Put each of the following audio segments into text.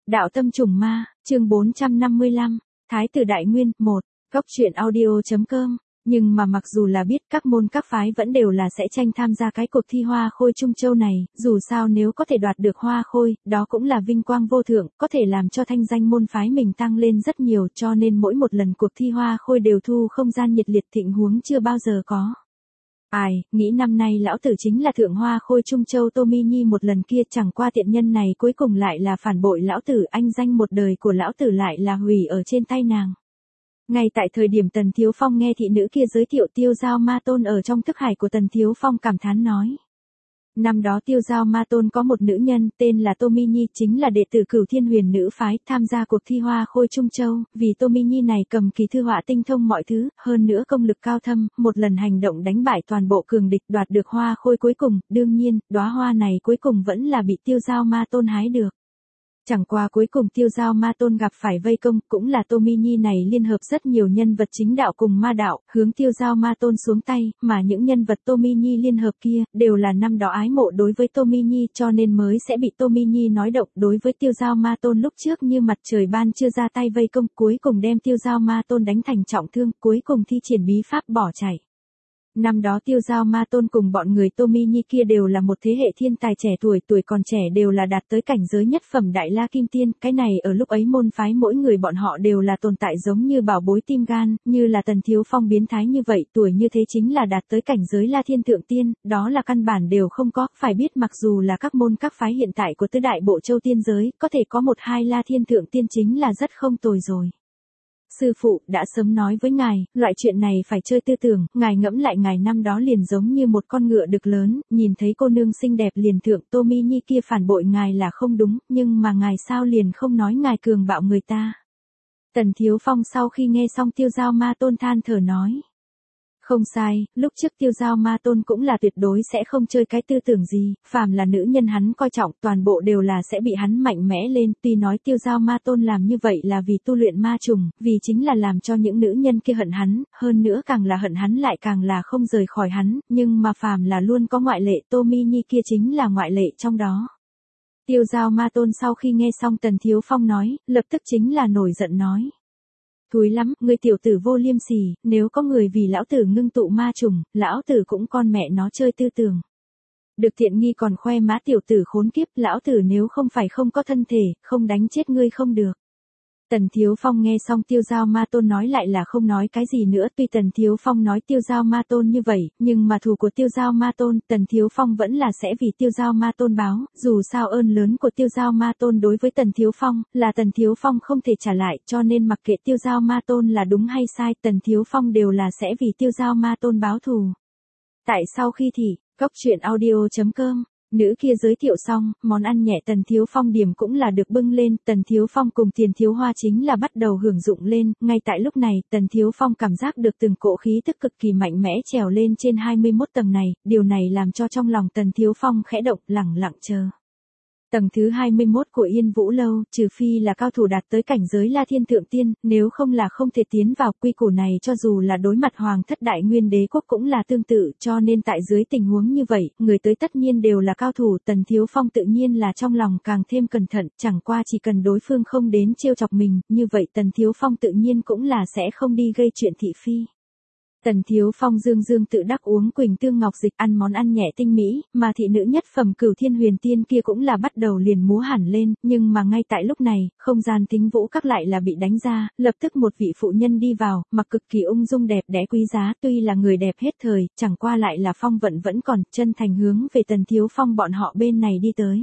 Đạo tâm trùng ma, chương 455, Thái tử Đại Nguyên, 1, Góc truyện audio.com. Nhưng mà mặc dù là biết các môn các phái vẫn đều là sẽ tranh tham gia cái cuộc thi hoa khôi Trung Châu này, dù sao nếu có thể đoạt được hoa khôi, đó cũng là vinh quang vô thượng, có thể làm cho thanh danh môn phái mình tăng lên rất nhiều, cho nên mỗi một lần cuộc thi hoa khôi đều thu không gian nhiệt liệt thịnh huống chưa bao giờ có. Ai, nghĩ năm nay lão tử chính là thượng hoa khôi Trung Châu Tô Mi Nhi một lần kia, chẳng qua tiện nhân này cuối cùng lại là phản bội lão tử, anh danh một đời của lão tử lại là hủy ở trên tay nàng. Ngay tại thời điểm Tần Thiếu Phong nghe thị nữ kia giới thiệu Tiêu Giao Ma Tôn ở trong thức hải của Tần Thiếu Phong cảm thán nói. Năm đó Tiêu Giao Ma Tôn có một nữ nhân tên là Tô Mi Nhi, chính là đệ tử Cửu Thiên Huyền nữ phái, tham gia cuộc thi hoa khôi Trung Châu, vì Tô Mi Nhi này cầm kỳ thư họa tinh thông mọi thứ, hơn nữa công lực cao thâm, một lần hành động đánh bại toàn bộ cường địch, đoạt được hoa khôi cuối cùng, đương nhiên, đóa hoa này cuối cùng vẫn là bị Tiêu Giao Ma Tôn hái được. Chẳng qua cuối cùng Tiêu Giao Ma Tôn gặp phải vây công, cũng là Tô Mi Nhi này liên hợp rất nhiều nhân vật chính đạo cùng ma đạo, hướng Tiêu Giao Ma Tôn xuống tay, mà những nhân vật Tô Mi Nhi liên hợp kia, đều là năm đó ái mộ đối với Tô Mi Nhi, cho nên mới sẽ bị Tô Mi Nhi nói động đối với Tiêu Giao Ma Tôn lúc trước như mặt trời ban chưa ra tay vây công, cuối cùng đem Tiêu Giao Ma Tôn đánh thành trọng thương, cuối cùng thi triển bí pháp bỏ chạy. Năm đó Tiêu Giao Ma Tôn cùng bọn người Tô Mi Nhi kia đều là một thế hệ thiên tài trẻ tuổi, tuổi còn trẻ đều là đạt tới cảnh giới nhất phẩm Đại La Kim Tiên, cái này ở lúc ấy môn phái mỗi người bọn họ đều là tồn tại giống như bảo bối tim gan, như là Tần Thiếu Phong biến thái như vậy, tuổi như thế chính là đạt tới cảnh giới La Thiên Thượng Tiên, đó là căn bản đều không có, phải biết mặc dù là các môn các phái hiện tại của tứ đại bộ châu tiên giới, có thể có một hai La Thiên Thượng Tiên chính là rất không tồi rồi. Sư phụ, đã sớm nói với ngài, loại chuyện này phải chơi tư tưởng, ngài ngẫm lại ngài năm đó liền giống như một con ngựa đực lớn, nhìn thấy cô nương xinh đẹp liền thượng, Tô Mi Nhi kia phản bội ngài là không đúng, nhưng mà ngài sao liền không nói ngài cường bạo người ta. Tần Thiếu Phong sau khi nghe xong Tiêu Giao Ma Tôn than thở nói. Không sai, lúc trước Tiêu Giao Ma Tôn cũng là tuyệt đối sẽ không chơi cái tư tưởng gì, phàm là nữ nhân hắn coi trọng toàn bộ đều là sẽ bị hắn mạnh mẽ lên, tuy nói Tiêu Giao Ma Tôn làm như vậy là vì tu luyện ma trùng, vì chính là làm cho những nữ nhân kia hận hắn, hơn nữa càng là hận hắn lại càng là không rời khỏi hắn, nhưng mà phàm là luôn có ngoại lệ, Tô Mi Nhi kia chính là ngoại lệ trong đó. Tiêu Giao Ma Tôn sau khi nghe xong Tần Thiếu Phong nói, lập tức chính là nổi giận nói. Thúi lắm, người tiểu tử vô liêm sỉ, nếu có người vì lão tử ngưng tụ ma trùng, lão tử cũng con mẹ nó chơi tư tưởng. Được tiện nghi còn khoe má tiểu tử khốn kiếp, lão tử nếu không phải không có thân thể, không đánh chết ngươi không được. Tần Thiếu Phong nghe xong Tiêu Giao Ma Tôn nói lại là không nói cái gì nữa, tuy Tần Thiếu Phong nói Tiêu Giao Ma Tôn như vậy, nhưng mà thù của Tiêu Giao Ma Tôn, Tần Thiếu Phong vẫn là sẽ vì Tiêu Giao Ma Tôn báo, dù sao ơn lớn của Tiêu Giao Ma Tôn đối với Tần Thiếu Phong, là Tần Thiếu Phong không thể trả lại, cho nên mặc kệ Tiêu Giao Ma Tôn là đúng hay sai, Tần Thiếu Phong đều là sẽ vì Tiêu Giao Ma Tôn báo thù. Tại sau khi thì, Góc truyện audio.com. Nữ kia giới thiệu xong, món ăn nhẹ Tần Thiếu Phong điểm cũng là được bưng lên, Tần Thiếu Phong cùng Tiền Thiếu Hoa chính là bắt đầu hưởng dụng lên, ngay tại lúc này, Tần Thiếu Phong cảm giác được từng cỗ khí tức cực kỳ mạnh mẽ trèo lên trên 21 tầng này, điều này làm cho trong lòng Tần Thiếu Phong khẽ động, lẳng lặng chờ. Tầng thứ 21 của Yên Vũ Lâu, trừ phi là cao thủ đạt tới cảnh giới La Thiên Thượng Tiên, nếu không là không thể tiến vào, quy củ này cho dù là đối mặt Hoàng thất Đại Nguyên Đế quốc cũng là tương tự, cho nên tại dưới tình huống như vậy, người tới tất nhiên đều là cao thủ, Tần Thiếu Phong tự nhiên là trong lòng càng thêm cẩn thận, chẳng qua chỉ cần đối phương không đến trêu chọc mình, như vậy Tần Thiếu Phong tự nhiên cũng là sẽ không đi gây chuyện thị phi. Tần Thiếu Phong dương dương tự đắc uống Quỳnh Tương Ngọc Dịch, ăn món ăn nhẹ tinh mỹ, mà thị nữ nhất phẩm Cửu Thiên Huyền Tiên kia cũng là bắt đầu liền múa hẳn lên, nhưng mà ngay tại lúc này, không gian Thính Vũ Các lại là bị đánh ra, lập tức một vị phụ nhân đi vào, mặc cực kỳ ung dung đẹp đẽ quý giá, tuy là người đẹp hết thời, chẳng qua lại là phong vận vẫn còn, chân thành hướng về Tần Thiếu Phong bọn họ bên này đi tới.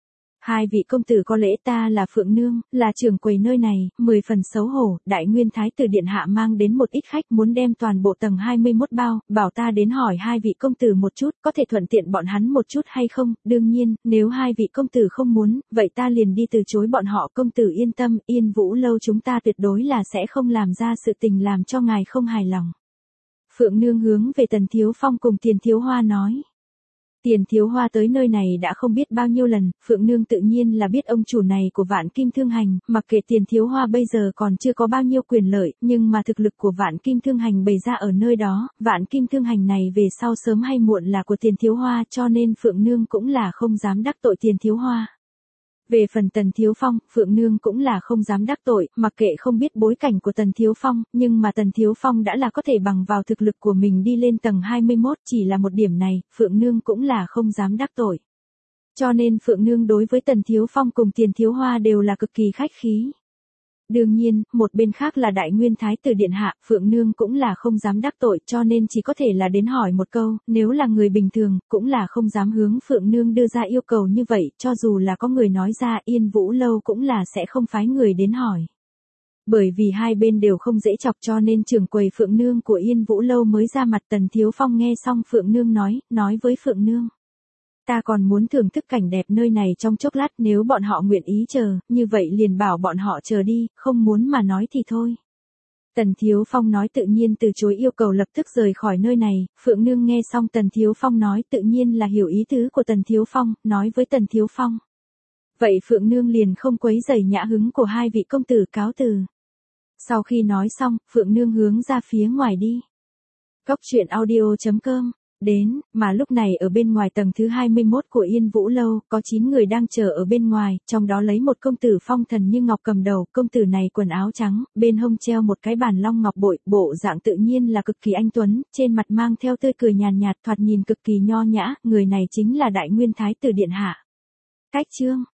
Hai vị công tử có lễ, ta là Phượng Nương, là trưởng quầy nơi này, 10 phần xấu hổ, Đại Nguyên Thái tử điện hạ mang đến một ít khách muốn đem toàn bộ tầng 21 bao, bảo ta đến hỏi hai vị công tử một chút, có thể thuận tiện bọn hắn một chút hay không, đương nhiên, nếu hai vị công tử không muốn, vậy ta liền đi từ chối bọn họ, công tử yên tâm, Yên Vũ Lâu chúng ta tuyệt đối là sẽ không làm ra sự tình làm cho ngài không hài lòng. Phượng Nương hướng về Tần Thiếu Phong cùng Tiền Thiếu Hoa nói. Tiền Thiếu Hoa tới nơi này đã không biết bao nhiêu lần, Phượng Nương tự nhiên là biết ông chủ này của Vạn Kim Thương Hành, mặc kệ Tiền Thiếu Hoa bây giờ còn chưa có bao nhiêu quyền lợi, nhưng mà thực lực của Vạn Kim Thương Hành bày ra ở nơi đó, Vạn Kim Thương Hành này về sau sớm hay muộn là của Tiền Thiếu Hoa, cho nên Phượng Nương cũng là không dám đắc tội Tiền Thiếu Hoa. Về phần Tần Thiếu Phong, Phượng Nương cũng là không dám đắc tội, mặc kệ không biết bối cảnh của Tần Thiếu Phong, nhưng mà Tần Thiếu Phong đã là có thể bằng vào thực lực của mình đi lên tầng 21, chỉ là một điểm này, Phượng Nương cũng là không dám đắc tội. Cho nên Phượng Nương đối với Tần Thiếu Phong cùng Tiền Thiếu Hoa đều là cực kỳ khách khí. Đương nhiên, một bên khác là Đại Nguyên Thái tử Điện Hạ, Phượng Nương cũng là không dám đắc tội cho nên chỉ có thể là đến hỏi một câu, nếu là người bình thường, cũng là không dám hướng Phượng Nương đưa ra yêu cầu như vậy, cho dù là có người nói ra Yên Vũ Lâu cũng là sẽ không phái người đến hỏi. Bởi vì hai bên đều không dễ chọc cho nên trưởng quầy Phượng Nương của Yên Vũ Lâu mới ra mặt. Tần Thiếu Phong nghe xong Phượng Nương nói với Phượng Nương. Ta còn muốn thưởng thức cảnh đẹp nơi này trong chốc lát, nếu bọn họ nguyện ý chờ, như vậy liền bảo bọn họ chờ đi, không muốn mà nói thì thôi. Tần Thiếu Phong nói tự nhiên từ chối yêu cầu lập tức rời khỏi nơi này, Phượng Nương nghe xong Tần Thiếu Phong nói tự nhiên là hiểu ý tứ của Tần Thiếu Phong, nói với Tần Thiếu Phong. Vậy Phượng Nương liền không quấy rầy nhã hứng của hai vị công tử, cáo từ. Sau khi nói xong, Phượng Nương hướng ra phía ngoài đi. Cốc.audio.com Đến, mà lúc này ở bên ngoài tầng thứ 21 của Yên Vũ Lâu, có 9 người đang chờ ở bên ngoài, trong đó lấy một công tử phong thần như ngọc cầm đầu, công tử này quần áo trắng, bên hông treo một cái bàn long ngọc bội, bộ dạng tự nhiên là cực kỳ anh tuấn, trên mặt mang theo tươi cười nhàn nhạt, thoạt nhìn cực kỳ nho nhã, người này chính là Đại Nguyên Thái tử Điện Hạ. Cách chương